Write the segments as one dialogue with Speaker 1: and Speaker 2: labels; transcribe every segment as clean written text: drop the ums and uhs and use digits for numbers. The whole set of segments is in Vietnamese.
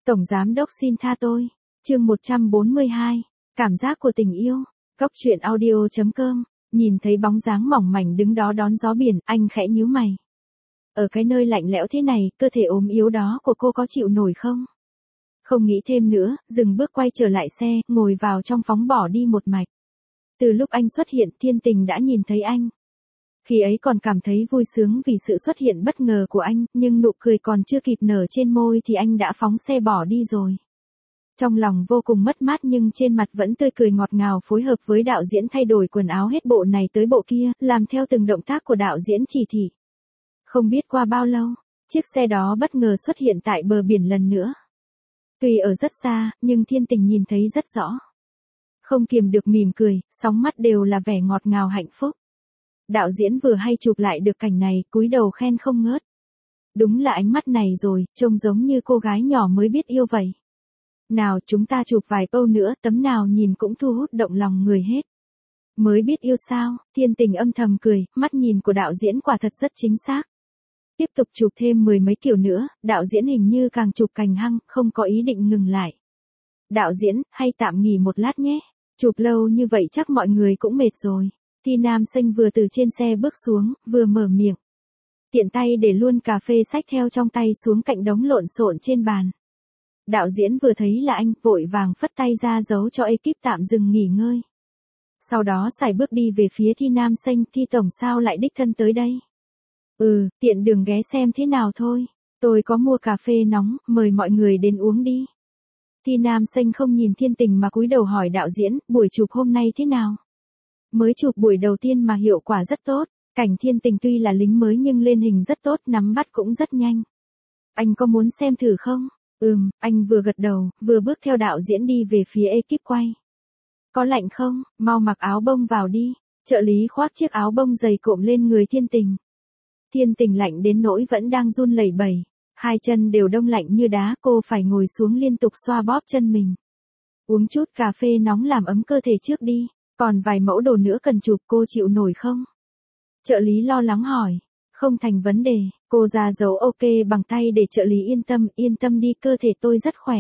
Speaker 1: Tổng giám đốc xin tha tôi. Chương 142. Cảm giác của tình yêu. Góc truyện audio.com. Nhìn thấy bóng dáng mỏng mảnh đứng đó đón gió biển, anh khẽ nhíu mày. Ở cái nơi lạnh lẽo thế này, cơ thể ốm yếu đó của cô có chịu nổi không? Không nghĩ thêm nữa, dừng bước quay trở lại xe, ngồi vào trong phóng bỏ đi một mạch. Từ lúc anh xuất hiện, Thiên Tình đã nhìn thấy anh. Khi ấy còn cảm thấy vui sướng vì sự xuất hiện bất ngờ của anh, nhưng nụ cười còn chưa kịp nở trên môi thì anh đã phóng xe bỏ đi rồi. Trong lòng vô cùng mất mát nhưng trên mặt vẫn tươi cười ngọt ngào phối hợp với đạo diễn thay đổi quần áo hết bộ này tới bộ kia, làm theo từng động tác của đạo diễn chỉ thị. Không biết qua bao lâu, chiếc xe đó bất ngờ xuất hiện tại bờ biển lần nữa. Tuy ở rất xa, nhưng Thiên Tình nhìn thấy rất rõ. Không kiềm được mỉm cười, sóng mắt đều là vẻ ngọt ngào hạnh phúc. Đạo diễn vừa hay chụp lại được cảnh này, cúi đầu khen không ngớt. Đúng là ánh mắt này rồi, trông giống như cô gái nhỏ mới biết yêu vậy. Nào chúng ta chụp vài câu nữa, tấm nào nhìn cũng thu hút động lòng người hết. Mới biết yêu sao, Thiên Tình âm thầm cười, mắt nhìn của đạo diễn quả thật rất chính xác. Tiếp tục chụp thêm 10 mấy kiểu nữa, đạo diễn hình như càng chụp càng hăng, không có ý định ngừng lại. Đạo diễn, hay tạm nghỉ một lát nhé. Chụp lâu như vậy chắc mọi người cũng mệt rồi. Thi Nam Xanh vừa từ trên xe bước xuống, vừa mở miệng. Tiện tay để luôn cà phê xách theo trong tay xuống cạnh đống lộn xộn trên bàn. Đạo diễn vừa thấy là anh, vội vàng phất tay ra dấu cho ekip tạm dừng nghỉ ngơi. Sau đó sải bước đi về phía Thi Nam Xanh, Thi tổng sao lại đích thân tới đây? Tiện đường ghé xem thế nào thôi. Tôi có mua cà phê nóng, mời mọi người đến uống đi. Thi Nam Xanh không nhìn Thiên Tình mà cúi đầu hỏi đạo diễn, buổi chụp hôm nay thế nào? Mới chụp buổi đầu tiên mà hiệu quả rất tốt. Cảnh Thiên Tình tuy là lính mới nhưng lên hình rất tốt, nắm bắt cũng rất nhanh. Anh có muốn xem thử không? Anh vừa gật đầu, vừa bước theo đạo diễn đi về phía ekip quay. Có lạnh không? Mau mặc áo bông vào đi. Trợ lý khoác chiếc áo bông dày cộm lên người Thiên Tình. Thiên Tình lạnh đến nỗi vẫn đang run lẩy bẩy. Hai chân đều đông lạnh như đá, cô phải ngồi xuống liên tục xoa bóp chân mình. Uống chút cà phê nóng làm ấm cơ thể trước đi. Còn vài mẫu đồ nữa cần chụp, cô chịu nổi không? Trợ lý lo lắng hỏi. Không thành vấn đề, cô ra dấu ok bằng tay để trợ lý yên tâm đi, cơ thể tôi rất khỏe.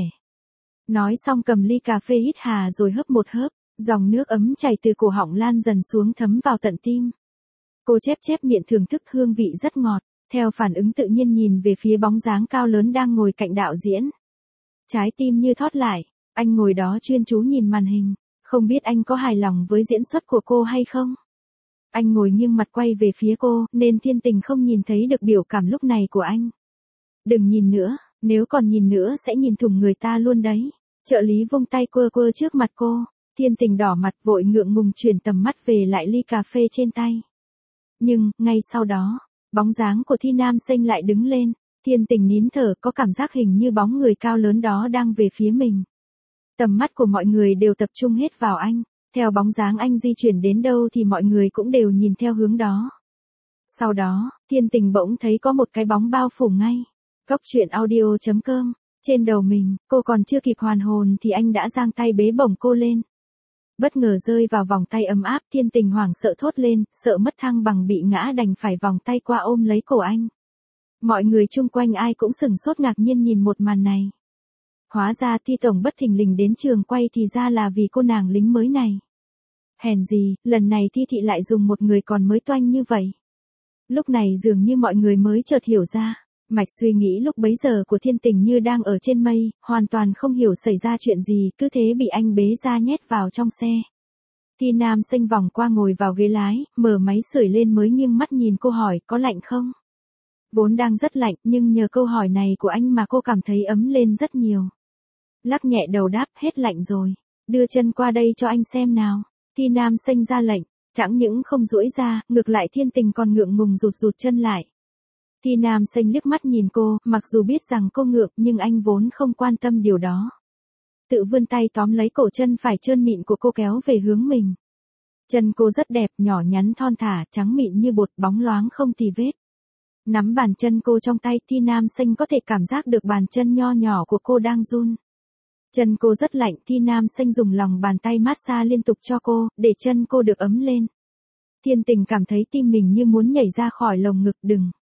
Speaker 1: Nói xong cầm ly cà phê hít hà rồi hớp một hớp, dòng nước ấm chảy từ cổ họng lan dần xuống thấm vào tận tim. Cô chép miệng thưởng thức hương vị rất ngọt, theo phản ứng tự nhiên nhìn về phía bóng dáng cao lớn đang ngồi cạnh đạo diễn. Trái tim như thót lại, anh ngồi đó chuyên chú nhìn màn hình, không biết anh có hài lòng với diễn xuất của cô hay không? Anh ngồi nghiêng mặt quay về phía cô, nên Thiên Tình không nhìn thấy được biểu cảm lúc này của anh. Đừng nhìn nữa, nếu còn nhìn nữa sẽ nhìn thủng người ta luôn đấy. Trợ lý vung tay quơ trước mặt cô, Thiên Tình đỏ mặt vội ngượng ngùng chuyển tầm mắt về lại ly cà phê trên tay. Nhưng, ngay sau đó, bóng dáng của Thi Nam Xanh lại đứng lên, Thiên Tình nín thở, có cảm giác hình như bóng người cao lớn đó đang về phía mình. Tầm mắt của mọi người đều tập trung hết vào anh. Theo bóng dáng anh di chuyển đến đâu thì mọi người cũng đều nhìn theo hướng đó. Sau đó, Thiên Tình bỗng thấy có một cái bóng bao phủ ngay. Góc truyện audio.com. Trên đầu mình, cô còn chưa kịp hoàn hồn thì anh đã giang tay bế bổng cô lên. Bất ngờ rơi vào vòng tay ấm áp, Thiên Tình hoảng sợ thốt lên, sợ mất thăng bằng bị ngã đành phải vòng tay qua ôm lấy cổ anh. Mọi người chung quanh ai cũng sửng sốt ngạc nhiên nhìn một màn này. Hóa ra Thi tổng bất thình lình đến trường quay thì ra là vì cô nàng lính mới này. Hèn gì, lần này Thi thị lại dùng một người còn mới toanh như vậy. Lúc này dường như mọi người mới chợt hiểu ra, mạch suy nghĩ lúc bấy giờ của Thiên Tình như đang ở trên mây, hoàn toàn không hiểu xảy ra chuyện gì, cứ thế bị anh bế ra nhét vào trong xe. Thi Nam Xanh vòng qua ngồi vào ghế lái, mở máy sưởi lên mới nghiêng mắt nhìn cô hỏi, có lạnh không? Vốn đang rất lạnh, nhưng nhờ câu hỏi này của anh mà cô cảm thấy ấm lên rất nhiều. Lắc nhẹ đầu đáp, hết lạnh rồi. Đưa chân qua đây cho anh xem nào. Thi Nam Xanh ra lệnh, chẳng những không duỗi ra, ngược lại Thiên Tình còn ngượng ngùng rụt chân lại. Thi Nam Xanh liếc mắt nhìn cô, mặc dù biết rằng cô ngượng nhưng anh vốn không quan tâm điều đó. Tự vươn tay tóm lấy cổ chân phải trơn mịn của cô kéo về hướng mình. Chân cô rất đẹp, nhỏ nhắn thon thả, trắng mịn như bột, bóng loáng không tì vết. Nắm bàn chân cô trong tay, Thi Nam Xanh có thể cảm giác được bàn chân nho nhỏ của cô đang run. Chân cô rất lạnh, Thi Nam Xanh dùng lòng bàn tay massage liên tục cho cô, để chân cô được ấm lên. Thiên Tình cảm thấy tim mình như muốn nhảy ra khỏi lồng ngực, đừng.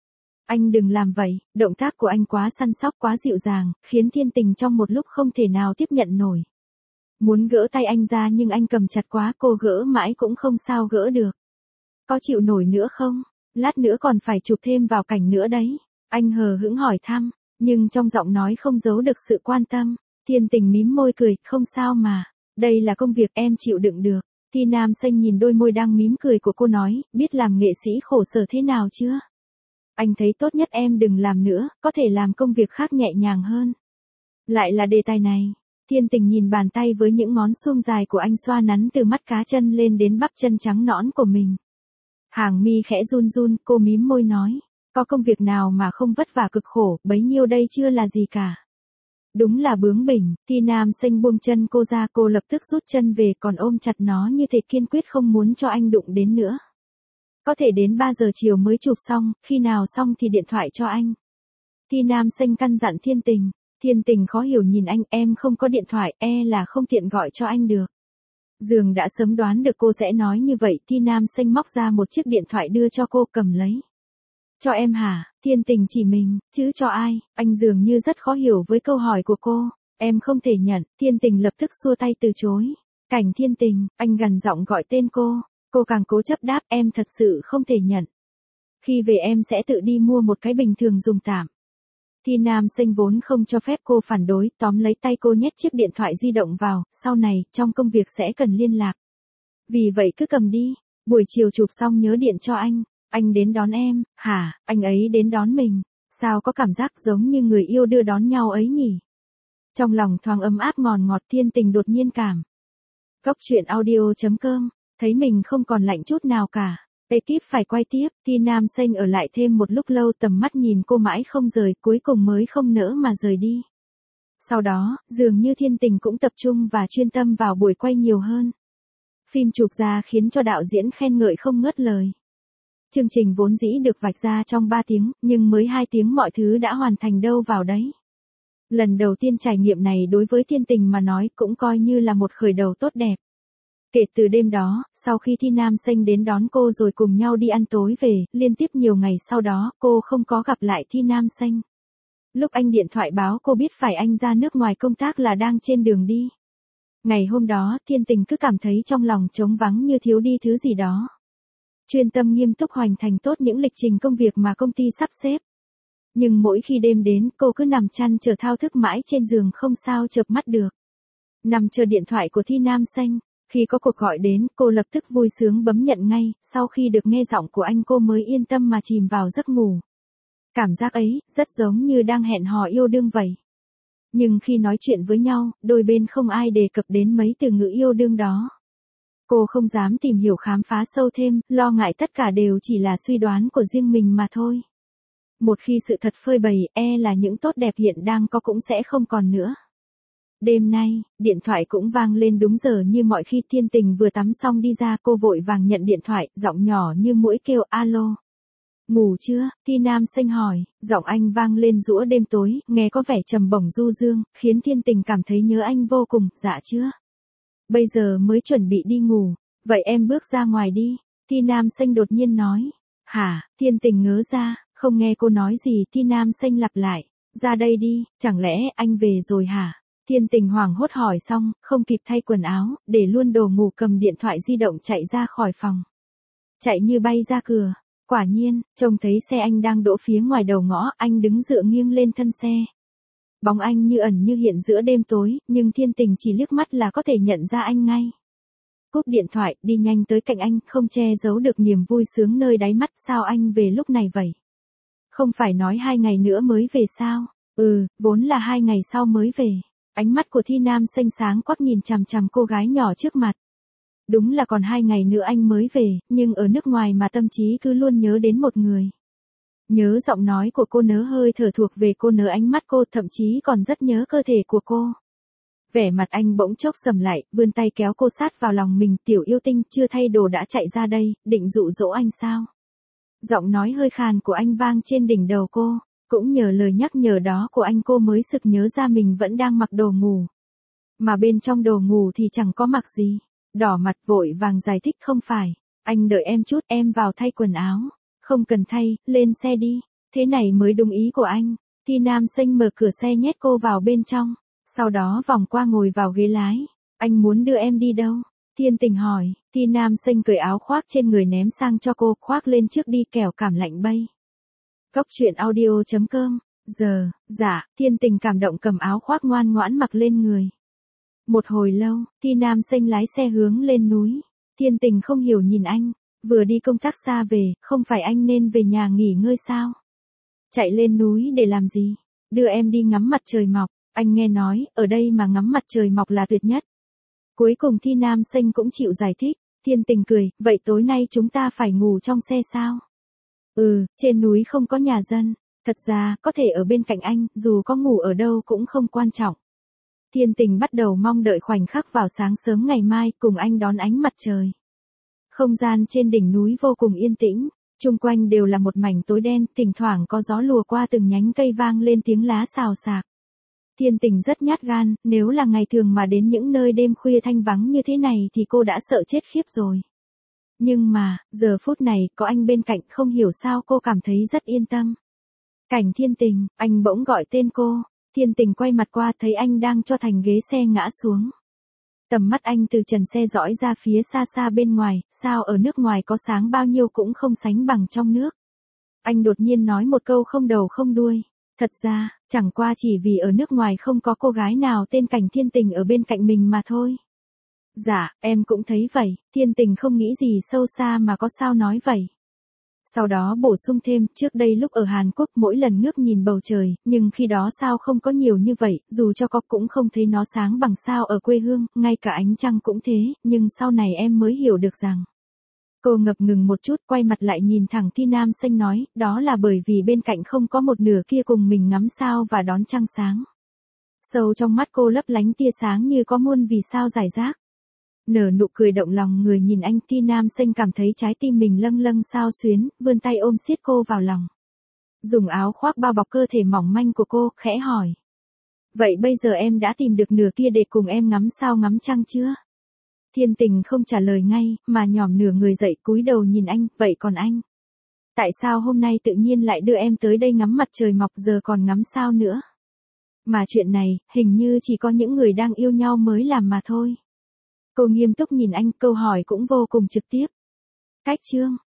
Speaker 1: Anh đừng làm vậy, động tác của anh quá săn sóc quá dịu dàng, khiến Thiên Tình trong một lúc không thể nào tiếp nhận nổi. Muốn gỡ tay anh ra nhưng anh cầm chặt quá, cô gỡ mãi cũng không sao gỡ được. Có chịu nổi nữa không? Lát nữa còn phải chụp thêm vào cảnh nữa đấy. Anh hờ hững hỏi thăm, nhưng trong giọng nói không giấu được sự quan tâm. Thiên Tình mím môi cười, không sao mà. Đây là công việc em chịu đựng được. Thi Nam Xanh nhìn đôi môi đang mím cười của cô nói, biết làm nghệ sĩ khổ sở thế nào chưa? Anh thấy tốt nhất em đừng làm nữa, có thể làm công việc khác nhẹ nhàng hơn. Lại là đề tài này. Thiên Tình nhìn bàn tay với những ngón suông dài của anh xoa nắn từ mắt cá chân lên đến bắp chân trắng nõn của mình. Hàng mi khẽ run run, cô mím môi nói, có công việc nào mà không vất vả cực khổ, bấy nhiêu đây chưa là gì cả. Đúng là bướng bỉnh. Thi Nam Xanh buông chân cô ra, cô lập tức rút chân về, còn ôm chặt nó như thể kiên quyết không muốn cho anh đụng đến nữa. Có thể đến 3 giờ chiều mới chụp xong, khi nào xong thì điện thoại cho anh. Thi Nam Xanh căn dặn Thiên Tình. Thiên Tình khó hiểu nhìn anh, em không có điện thoại, là không tiện gọi cho anh được. Dương đã sớm đoán được cô sẽ nói như vậy, Thi Nam Xanh móc ra một chiếc điện thoại đưa cho cô, cầm lấy. Cho em hả? Thiên Tình chỉ mình, chứ cho ai? Anh dường như rất khó hiểu với câu hỏi của cô. Em không thể nhận. Thiên Tình lập tức xua tay từ chối. Cảnh Thiên Tình, anh gằn giọng gọi tên cô. Cô càng cố chấp đáp, em thật sự không thể nhận. Khi về em sẽ tự đi mua một cái bình thường dùng tạm. Thi Nam Xanh vốn không cho phép cô phản đối, tóm lấy tay cô nhét chiếc điện thoại di động vào, sau này, trong công việc sẽ cần liên lạc. Vì vậy cứ cầm đi, buổi chiều chụp xong nhớ điện cho anh đến đón em, hả, anh ấy đến đón mình, sao có cảm giác giống như người yêu đưa đón nhau ấy nhỉ? Trong lòng thoáng ấm áp ngọt ngọt, Thiên Tình đột nhiên cảm. Cốc truyện audio.com, thấy mình không còn lạnh chút nào cả. Ekip phải quay tiếp, Thi Nam Xanh ở lại thêm một lúc lâu, tầm mắt nhìn cô mãi không rời, cuối cùng mới không nỡ mà rời đi. Sau đó, dường như Thiên Tình cũng tập trung và chuyên tâm vào buổi quay nhiều hơn. Phim chụp ra khiến cho đạo diễn khen ngợi không ngớt lời. Chương trình vốn dĩ được vạch ra trong 3 tiếng, nhưng mới 2 tiếng mọi thứ đã hoàn thành đâu vào đấy. Lần đầu tiên trải nghiệm này đối với Thiên Tình mà nói cũng coi như là một khởi đầu tốt đẹp. Kể từ đêm đó, sau khi Thi Nam Xanh đến đón cô rồi cùng nhau đi ăn tối về, liên tiếp nhiều ngày sau đó, cô không có gặp lại Thi Nam Xanh. Lúc anh điện thoại báo cô biết phải anh ra nước ngoài công tác là đang trên đường đi. Ngày hôm đó, Thiên Tình cứ cảm thấy trong lòng trống vắng như thiếu đi thứ gì đó. Chuyên tâm nghiêm túc hoàn thành tốt những lịch trình công việc mà công ty sắp xếp. Nhưng mỗi khi đêm đến, cô cứ nằm chăn chờ thao thức mãi trên giường không sao chợp mắt được. Nằm chờ điện thoại của Thi Nam Xanh. Khi có cuộc gọi đến, cô lập tức vui sướng bấm nhận ngay, sau khi được nghe giọng của anh cô mới yên tâm mà chìm vào giấc ngủ. Cảm giác ấy, rất giống như đang hẹn hò yêu đương vậy. Nhưng khi nói chuyện với nhau, đôi bên không ai đề cập đến mấy từ ngữ yêu đương đó. Cô không dám tìm hiểu khám phá sâu thêm, lo ngại tất cả đều chỉ là suy đoán của riêng mình mà thôi. Một khi sự thật phơi bày, là những tốt đẹp hiện đang có cũng sẽ không còn nữa. Đêm nay, điện thoại cũng vang lên đúng giờ như mọi khi. Thiên Tình vừa tắm xong đi ra, cô vội vàng nhận điện thoại, giọng nhỏ như muỗi kêu alo. Ngủ chưa? Thi Nam Xanh hỏi, giọng anh vang lên giữa đêm tối, nghe có vẻ trầm bổng du dương, khiến Thiên Tình cảm thấy nhớ anh vô cùng. Dạ chưa? Bây giờ mới chuẩn bị đi ngủ, vậy em bước ra ngoài đi. Thi Nam Xanh đột nhiên nói. Hả? Thiên Tình ngớ ra, không nghe cô nói gì. Thi Nam Xanh lặp lại, ra đây đi, chẳng lẽ anh về rồi hả? Thiên Tình hoảng hốt hỏi xong, không kịp thay quần áo, để luôn đồ ngủ cầm điện thoại di động chạy ra khỏi phòng. Chạy như bay ra cửa, quả nhiên, trông thấy xe anh đang đỗ phía ngoài đầu ngõ, anh đứng dựa nghiêng lên thân xe. Bóng anh như ẩn như hiện giữa đêm tối, nhưng Thiên Tình chỉ liếc mắt là có thể nhận ra anh ngay. Cúp điện thoại, đi nhanh tới cạnh anh, không che giấu được niềm vui sướng nơi đáy mắt. Sao anh về lúc này vậy? Không phải nói 2 ngày nữa mới về sao? Vốn là 2 ngày sau mới về. Ánh mắt của Thi Nam Xanh sáng quắc nhìn chằm chằm cô gái nhỏ trước mặt. Đúng là còn 2 ngày nữa anh mới về, nhưng ở nước ngoài mà tâm trí cứ luôn nhớ đến một người. Nhớ giọng nói của cô, nhớ hơi thở thuộc về cô, nhớ ánh mắt cô, thậm chí còn rất nhớ cơ thể của cô. Vẻ mặt anh bỗng chốc sầm lại, vươn tay kéo cô sát vào lòng mình. Tiểu yêu tinh, chưa thay đồ đã chạy ra đây, định dụ dỗ anh sao? Giọng nói hơi khàn của anh vang trên đỉnh đầu cô. Cũng nhờ lời nhắc nhở đó của anh cô mới sực nhớ ra mình vẫn đang mặc đồ ngủ. Mà bên trong đồ ngủ thì chẳng có mặc gì. Đỏ mặt vội vàng giải thích, không phải. Anh đợi em chút, em vào thay quần áo. Không cần thay, lên xe đi. thế này mới đúng ý của anh. Thi Nam Sinh mở cửa xe nhét cô vào bên trong, sau đó vòng qua ngồi vào ghế lái. Anh muốn đưa em đi đâu? Thiên Tình hỏi. Thi Nam Sinh cởi áo khoác trên người ném sang cho cô, khoác lên trước đi kẻo cảm lạnh bay. Cốc truyện audio.com. Giờ, dạ, Thiên Tình cảm động cầm áo khoác ngoan ngoãn mặc lên người. Một hồi lâu, Thi Nam Sinh lái xe hướng lên núi. Thiên Tình không hiểu nhìn anh, vừa đi công tác xa về, không phải anh nên về nhà nghỉ ngơi sao? Chạy lên núi để làm gì? Đưa em đi ngắm mặt trời mọc, anh nghe nói, ở đây mà ngắm mặt trời mọc là tuyệt nhất. Cuối cùng Thi Nam Sinh cũng chịu giải thích. Thiên Tình cười, vậy tối nay chúng ta phải ngủ trong xe sao? Trên núi không có nhà dân, thật ra, có thể ở bên cạnh anh, dù có ngủ ở đâu cũng không quan trọng. Thiên Tình bắt đầu mong đợi khoảnh khắc vào sáng sớm ngày mai, cùng anh đón ánh mặt trời. Không gian trên đỉnh núi vô cùng yên tĩnh, chung quanh đều là một mảnh tối đen, thỉnh thoảng có gió lùa qua từng nhánh cây vang lên tiếng lá xào xạc. Thiên Tình rất nhát gan, nếu là ngày thường mà đến những nơi đêm khuya thanh vắng như thế này thì cô đã sợ chết khiếp rồi. Nhưng mà, giờ phút này, có anh bên cạnh không hiểu sao cô cảm thấy rất yên tâm. Cảnh Thiên Tình, anh bỗng gọi tên cô. Thiên Tình quay mặt qua thấy anh đang cho thành ghế xe ngã xuống. Tầm mắt anh từ trần xe dõi ra phía xa xa bên ngoài, sao ở nước ngoài có sáng bao nhiêu cũng không sánh bằng trong nước. Anh đột nhiên nói một câu không đầu không đuôi. Thật ra, chẳng qua chỉ vì ở nước ngoài không có cô gái nào tên Cảnh Thiên Tình ở bên cạnh mình mà thôi. Dạ, em cũng thấy vậy, Thiên Tình không nghĩ gì sâu xa mà có sao nói vậy. Sau đó bổ sung thêm, trước đây lúc ở Hàn Quốc mỗi lần ngước nhìn bầu trời, nhưng khi đó sao không có nhiều như vậy, dù cho có cũng không thấy nó sáng bằng sao ở quê hương, ngay cả ánh trăng cũng thế, nhưng sau này em mới hiểu được rằng. Cô ngập ngừng một chút, quay mặt lại nhìn thẳng Thi Nam Sinh nói, đó là bởi vì bên cạnh không có một nửa kia cùng mình ngắm sao và đón trăng sáng. Sâu trong mắt cô lấp lánh tia sáng như có muôn vì sao rải rác. Nở nụ cười động lòng người nhìn anh. Thi Nam Sinh cảm thấy trái tim mình lâng lâng xao xuyến, vươn tay ôm siết cô vào lòng. Dùng áo khoác bao bọc cơ thể mỏng manh của cô, khẽ hỏi. Vậy bây giờ em đã tìm được nửa kia để cùng em ngắm sao ngắm trăng chưa? Thiên Tình không trả lời ngay, mà nhòm nửa người dậy cúi đầu nhìn anh, vậy còn anh? Tại sao hôm nay tự nhiên lại đưa em tới đây ngắm mặt trời mọc giờ còn ngắm sao nữa? Mà chuyện này, hình như chỉ có những người đang yêu nhau mới làm mà thôi. Cô nghiêm túc nhìn anh, câu hỏi cũng vô cùng trực tiếp. Cách chương